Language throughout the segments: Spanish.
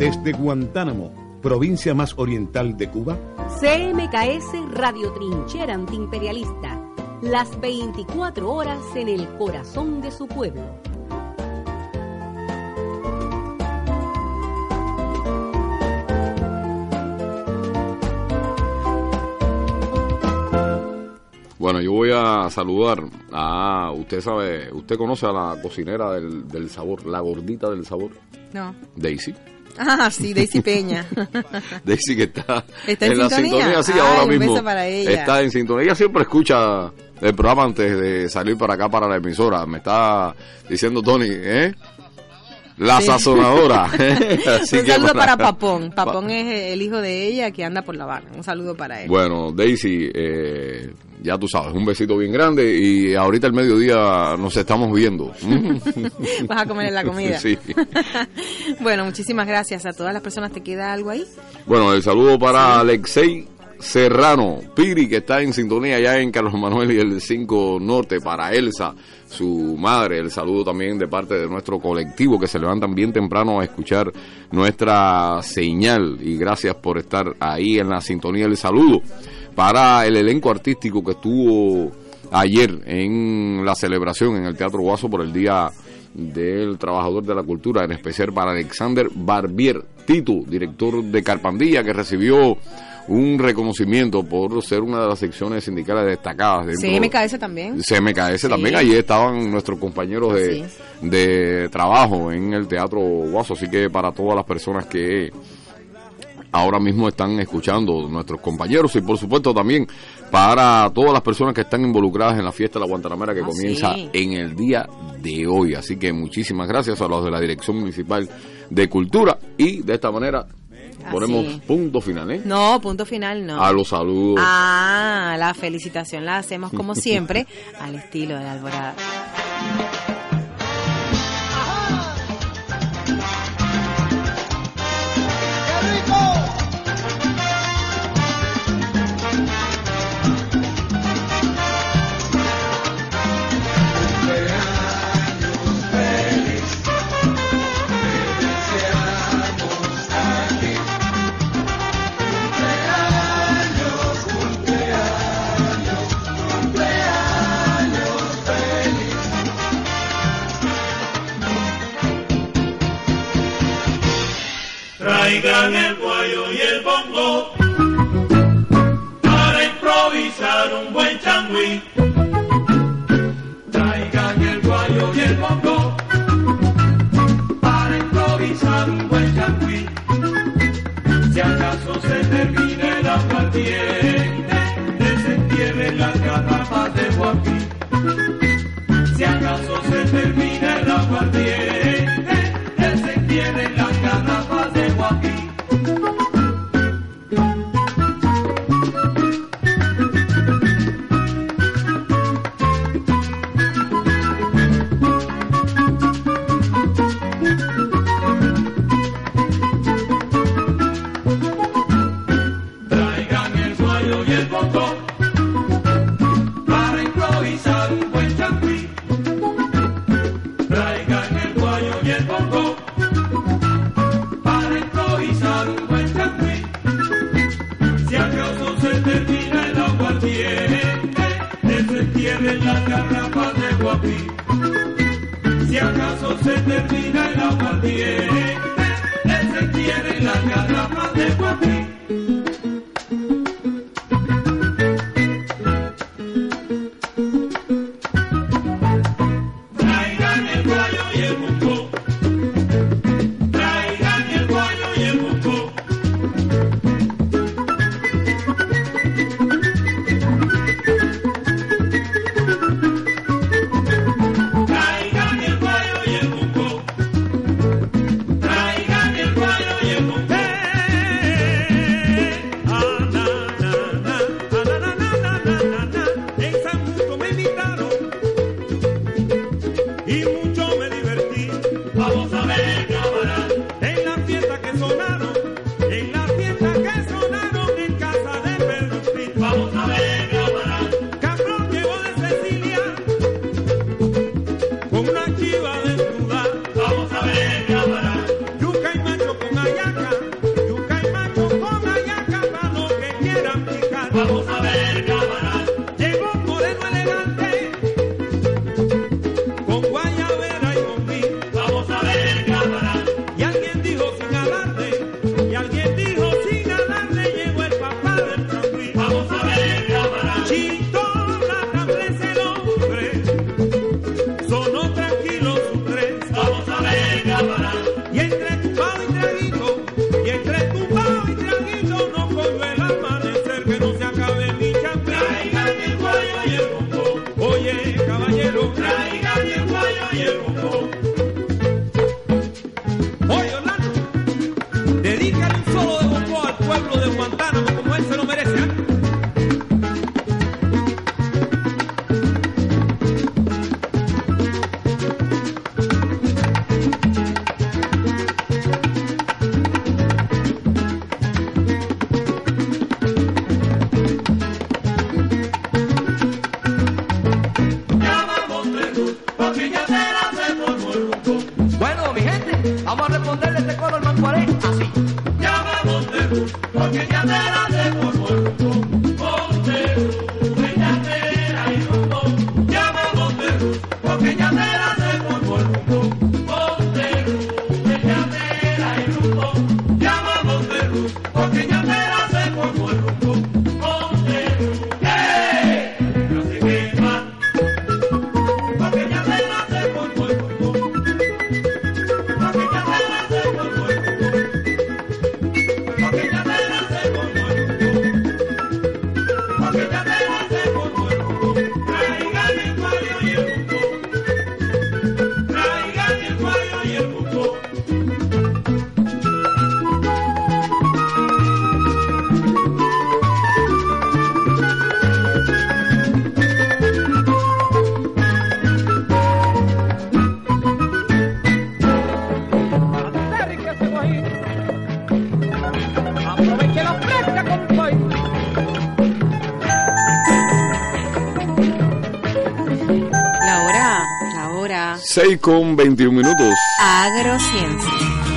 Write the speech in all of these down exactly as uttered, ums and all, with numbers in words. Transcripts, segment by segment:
Desde Guantánamo, provincia más oriental de Cuba, C M K S Radio Trinchera Antiimperialista, las veinticuatro horas en el corazón de su pueblo. Bueno, yo voy a saludar a, usted sabe, usted conoce a la cocinera del, del sabor, la gordita del sabor. No. Daisy. Ah, sí, Daisy Peña. Daisy que está, ¿Está en, en la sintonía? sintonía, sí, Ay, ahora un mismo beso para ella. Está en sintonía. Ella siempre escucha el programa antes de salir para acá, para la emisora. Me está diciendo Tony, ¿eh? La sí. Sazonadora. Así un que saludo para, para Papón. Papón pa- es el hijo de ella que anda por La Habana. Un saludo para él. Bueno, Daisy, eh, ya tú sabes, un besito bien grande y ahorita al mediodía nos estamos viendo. ¿Vas a comer en la comida? Sí. Bueno, muchísimas gracias a todas las personas. ¿Te queda algo ahí? Bueno, el saludo para sí. Alexei Serrano, Piri, que está en sintonía allá en Carlos Manuel y el cinco Norte, para Elsa, su madre. El saludo también de parte de nuestro colectivo que se levantan bien temprano a escuchar nuestra señal, y gracias por estar ahí en la sintonía. El saludo para el elenco artístico que estuvo ayer en la celebración en el Teatro Guaso por el Día del Trabajador de la Cultura, en especial para Alexander Barbier Tito, director de Carpandilla, que recibió un reconocimiento por ser una de las secciones sindicales destacadas. C M K S también. C M K S sí. También. Allí estaban nuestros compañeros de, sí. de trabajo en el Teatro Guaso. Así que para todas las personas que ahora mismo están escuchando, nuestros compañeros, y por supuesto también para todas las personas que están involucradas en la fiesta de la Guantanamera, que ah, comienza sí. en el día de hoy. Así que muchísimas gracias a los de la Dirección Municipal de Cultura, y de esta manera ponemos Así. punto final, ¿eh? No, punto final no. A los saludos. Ah, la felicitación la hacemos como siempre al estilo de la Alborada. ¡Qué rico! Traigan el guayo y el bongo para improvisar un buen changüí. Traigan el guayo y el bongo para improvisar un buen changüí. Si acaso se termina el aguardiente, desentierren las garrafas de guapí. Si acaso se termina el aguardiente, desentierren las garrafas de guapí. Traigan el guayo y el bongo para improvisar un buen changüí. Traigan el guayo y el bongo para improvisar un buen changüí. Si acaso se termina el aguardiente, desentierren las garrafas de guapí. Si acaso se termina el aguardiente, desentierren las garrafas de guapí. Traigan el guayo y el bongo. Traigan el guayo y el bongo. Traigan el guayo y el bongo. Traigan el guayo y el bongo. pueblo de Guantánamo como él se lo merece. ¿eh? Bueno, mi gente, vamos a responderle este coro al mancuaré así. Llama Monterruz, porque ya te la de por rumbo. Monterruz, beñatera y rumbo. Llama Monterruz, porque ya te la de por rumbo. Monterruz, beñatera y rumbo. Llama Monterruz, porque ya te la de por rumbo. Monterruz, ¡eh! No se quema, porque ya te la de por rumbo. Porque ya te la de por rumbo. Porque ya te la sé por muerto, porque ya te la sé por muerto. Traigan el cuello y el buco, traigan el cuello y el buco. Acérquese, guajín. Aproveche la fresca con toy. La hora, la hora. seis con veintiún minutos. Agrociencia.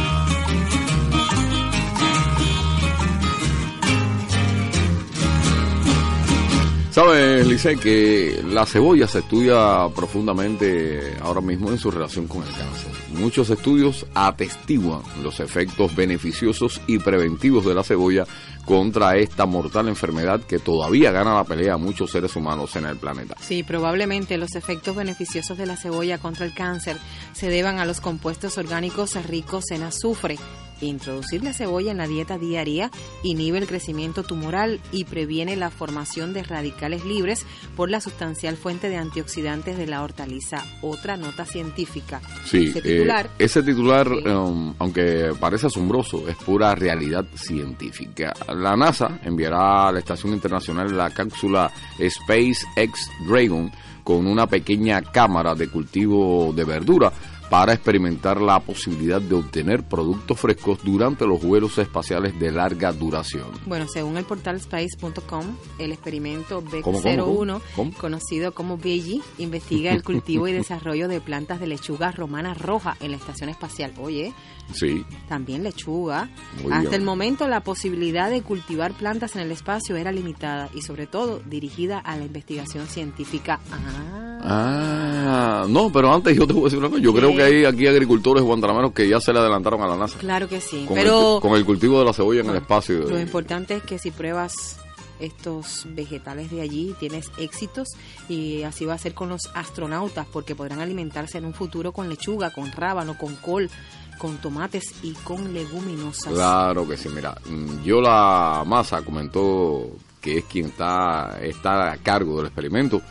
Sabes, Licey, que la cebolla se estudia profundamente ahora mismo en su relación con el cáncer. Muchos estudios atestiguan los efectos beneficiosos y preventivos de la cebolla contra esta mortal enfermedad que todavía gana la pelea a muchos seres humanos en el planeta. Sí, probablemente los efectos beneficiosos de la cebolla contra el cáncer se deban a los compuestos orgánicos ricos en azufre. Introducir la cebolla en la dieta diaria inhibe el crecimiento tumoral y previene la formación de radicales libres por la sustancial fuente de antioxidantes de la hortaliza. Otra nota científica. Sí, ese titular, eh, ese titular sí. um, aunque parece asombroso, es pura realidad científica. La NASA enviará a la Estación Internacional la cápsula SpaceX Dragon con una pequeña cámara de cultivo de verdura para experimentar la posibilidad de obtener productos frescos durante los vuelos espaciales de larga duración. Bueno, según el portal space punto com, el experimento B E C ¿Cómo, cómo, cero uno, cómo? ¿Cómo? conocido como Veggie, investiga el cultivo y desarrollo de plantas de lechuga romana roja en la estación espacial. Oye, Sí, también lechuga. Muy Hasta bien. el momento la posibilidad de cultivar plantas en el espacio era limitada y sobre todo dirigida a la investigación científica. Ah, Ah, no, pero antes yo te voy a decir una cosa. Yo ¿Qué? creo que hay aquí agricultores guantanameros que ya se le adelantaron a la NASA. claro que sí. Con, Pero el, con el cultivo de la cebolla en el bueno, espacio. lo importante es que si pruebas estos vegetales de allí, tienes éxitos, y así va a ser con los astronautas, porque podrán alimentarse en un futuro con lechuga, con rábano, con col, con tomates y con leguminosas. Claro que sí, mira, mm, Yola Massa comentó, que es quien está, está a cargo del experimento,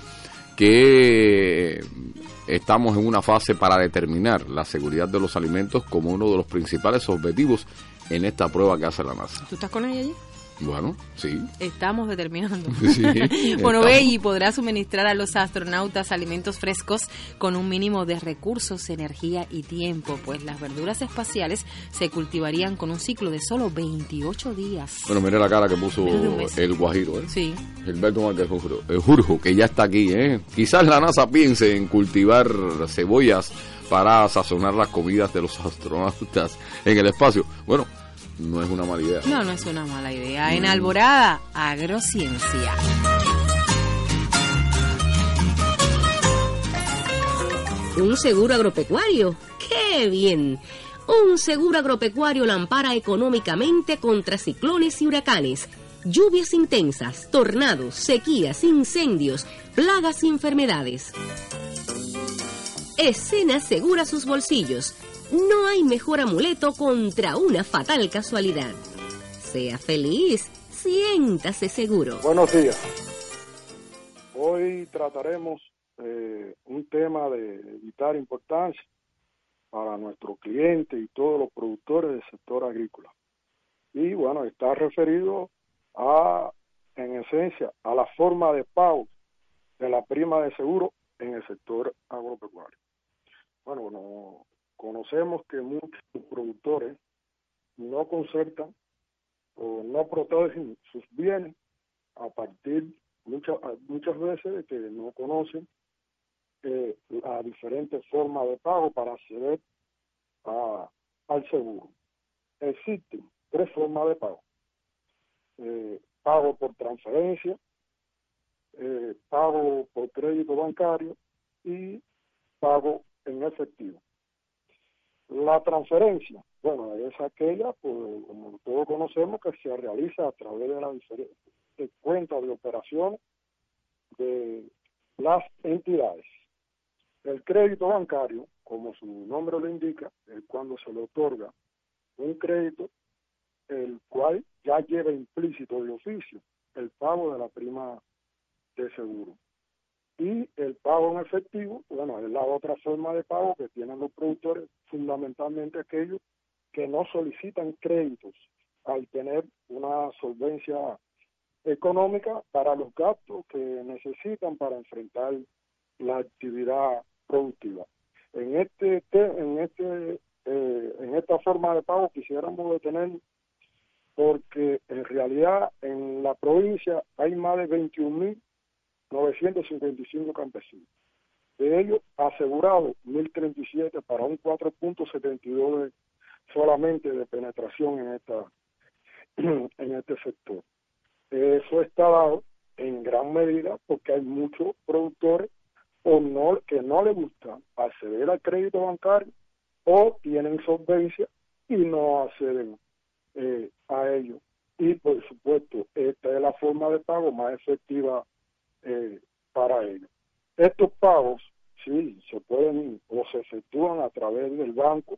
que estamos en una fase para determinar la seguridad de los alimentos como uno de los principales objetivos en esta prueba que hace la NASA. ¿Tú estás con ella allí? Bueno, sí. Estamos determinando. Sí, Bueno, estamos. Veggie podrá suministrar a los astronautas alimentos frescos con un mínimo de recursos, energía y tiempo, pues las verduras espaciales se cultivarían con un ciclo de solo veintiocho días. Bueno, mire la cara que puso Menos de un mes. el guajiro, ¿eh? Sí. Gilberto Márquez Jurjo, el Jurjo, que ya está aquí, ¿eh? Quizás la NASA piense en cultivar cebollas para sazonar las comidas de los astronautas en el espacio. Bueno, no es una mala idea. No, no es una mala idea. En Alborada, Agrociencia. ¿Un seguro agropecuario? ¡Qué bien! Un seguro agropecuario la ampara económicamente contra ciclones y huracanes, lluvias intensas, tornados, sequías, incendios, plagas y enfermedades. Escena asegura sus bolsillos. No hay mejor amuleto contra una fatal casualidad. Sea feliz, siéntase seguro. Buenos días. Hoy trataremos eh, un tema de vital importancia para nuestros clientes y todos los productores del sector agrícola. y bueno, está referido a, en esencia, a la forma de pago de la prima de seguro en el sector agropecuario. Bueno, bueno, conocemos que muchos productores no concertan o no protegen sus bienes a partir muchas muchas veces de que no conocen eh, las diferentes formas de pago para acceder a, al seguro. Existen tres formas de pago: eh, pago por transferencia, eh, pago por crédito bancario y pago en efectivo. La transferencia, bueno, es aquella, pues, como todos conocemos, que se realiza a través de las diferentes cuentas de operaciones de las entidades. El crédito bancario, como su nombre lo indica, es cuando se le otorga un crédito, el cual ya lleva implícito de oficio el pago de la prima de seguro. Y el pago en efectivo, bueno, es la otra forma de pago que tienen los productores, fundamentalmente aquellos que no solicitan créditos al tener una solvencia económica para los gastos que necesitan para enfrentar la actividad productiva. En este en este eh, en esta forma de pago quisiéramos detener, porque en realidad en la provincia hay más de veintiún mil novecientos cincuenta y cinco campesinos. De ellos, asegurados mil treinta y siete para un cuatro punto setenta y dos de, solamente de penetración en esta en este sector. Eso está dado en gran medida porque hay muchos productores o no que no les gusta acceder al crédito bancario o tienen solvencia y no acceden eh, a ello. Y por supuesto, esta es la forma de pago más efectiva Eh, para ello. Estos pagos, sí, se pueden o se efectúan a través del banco,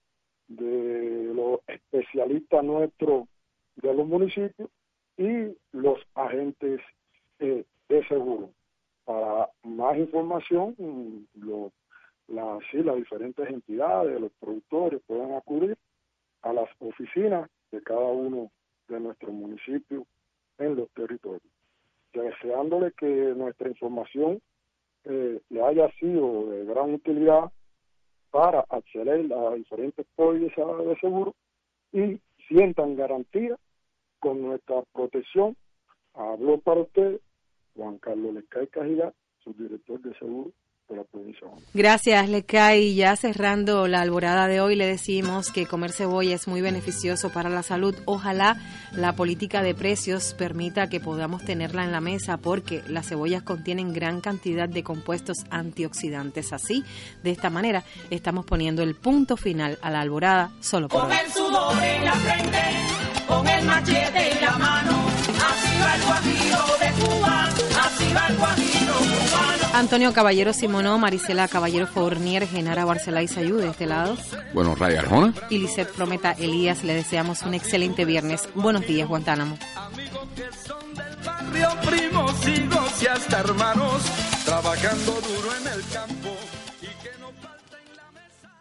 de los especialistas nuestros de los municipios y los agentes eh, de seguro. Para más información, lo, la, sí, las diferentes entidades, los productores pueden acudir a las oficinas de cada uno de nuestros municipios en los territorios. Deseándole que nuestra información eh, le haya sido de gran utilidad para acceder a diferentes pólizas de seguro y sientan garantía con nuestra protección. Hablo para usted Juan Carlos Lecay Cajigal, subdirector de seguro de la provincia de Honduras. Gracias, Lecay. Ya cerrando la alborada de hoy, le decimos que comer cebolla es muy beneficioso para la salud. Ojalá la política de precios permita que podamos tenerla en la mesa, porque las cebollas contienen gran cantidad de compuestos antioxidantes. Así, de esta manera, estamos poniendo el punto final a la alborada solo por hoy. Con el sudor en la frente, con el machete en la mano, así va el guajiro de Cuba, así va el guajiro cubano. Antonio Caballero Simonó, Marisela Caballero Fournier, Genara Barcelay Sayú de este lado. Bueno, Ray Arjona. Y Lisette Prometa Elías, le deseamos un excelente viernes. Buenos días, Guantánamo. Amigos que son del barrio, primos, hijos y hasta hermanos, trabajando duro en el campo y que no falta en la mesa.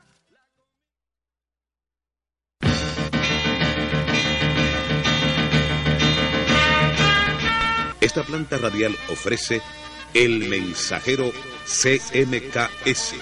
Esta planta radial ofrece El Mensajero C M K S.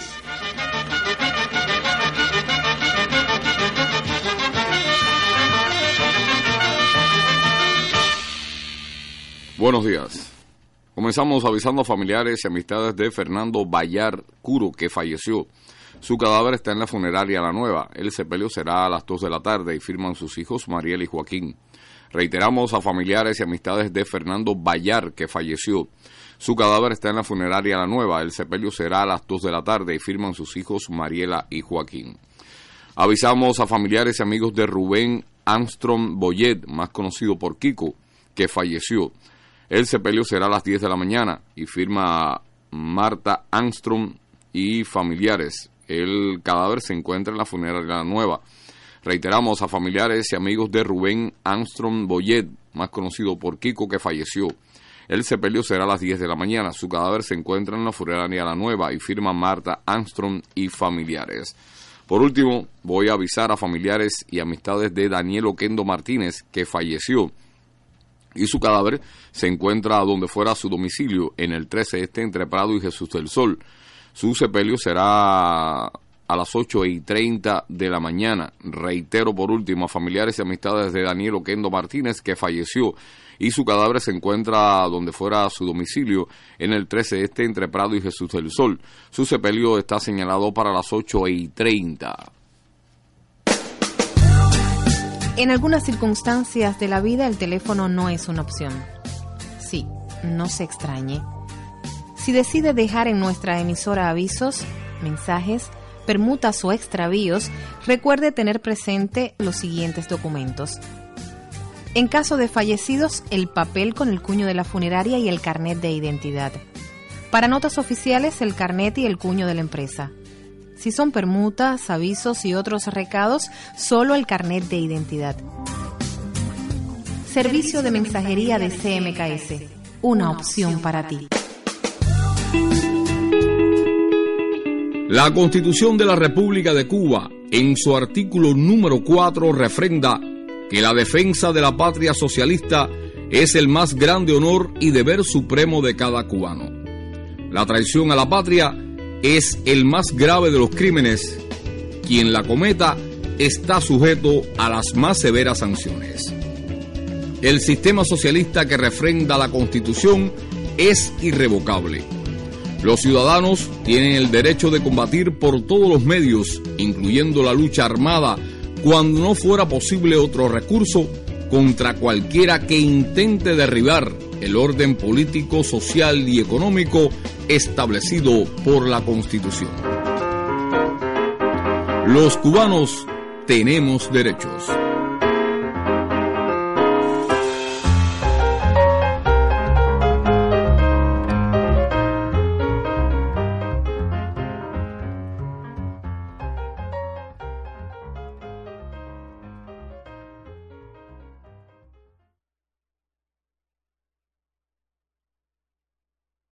Buenos días. Comenzamos avisando a familiares y amistades de Fernando Bayar Curo, que falleció. Su cadáver está en la funeraria La Nueva. El sepelio será a las dos de la tarde y firman sus hijos Mariel y Joaquín. Reiteramos a familiares y amistades de Fernando Bayar, que falleció. Su cadáver está en la funeraria La Nueva. El sepelio será a las dos de la tarde y firman sus hijos Mariela y Joaquín. Avisamos a familiares y amigos de Rubén Armstrong Boyet, más conocido por Kiko, que falleció. El sepelio será a las diez de la mañana y firma Marta Armstrong y familiares. El cadáver se encuentra en la funeraria La Nueva. Reiteramos a familiares y amigos de Rubén Armstrong Boyet, más conocido por Kiko, que falleció. El sepelio será a las diez de la mañana. Su cadáver se encuentra en la funeraria La Nueva y firma Marta Armstrong y familiares. Por último, voy a avisar a familiares y amistades de Daniel Oquendo Martínez, que falleció, y su cadáver se encuentra donde fuera su domicilio, en el trece Este, entre Prado y Jesús del Sol. Su sepelio será a las ocho y treinta de la mañana. Reitero por último a familiares y amistades de Daniel Oquendo Martínez, que falleció, y su cadáver se encuentra donde fuera su domicilio, en el trece Este, entre Prado y Jesús del Sol. Su sepelio está señalado para las ocho y treinta. En algunas circunstancias de la vida el teléfono no es una opción. Sí, no se extrañe. Si decide dejar en nuestra emisora avisos, mensajes, permutas o extravíos, recuerde tener presente los siguientes documentos. En caso de fallecidos, el papel con el cuño de la funeraria y el carnet de identidad. Para notas oficiales, el carnet y el cuño de la empresa. Si son permutas, avisos y otros recados, solo el carnet de identidad. Servicio de mensajería de C M K S, una opción para ti. La Constitución de la República de Cuba, en su artículo número cuatro, refrenda que la defensa de la patria socialista es el más grande honor y deber supremo de cada cubano. La traición a la patria es el más grave de los crímenes. Quien la cometa está sujeto a las más severas sanciones. El sistema socialista que refrenda la Constitución es irrevocable. Los ciudadanos tienen el derecho de combatir por todos los medios, incluyendo la lucha armada, cuando no fuera posible otro recurso, contra cualquiera que intente derribar el orden político, social y económico establecido por la Constitución. Los cubanos tenemos derechos.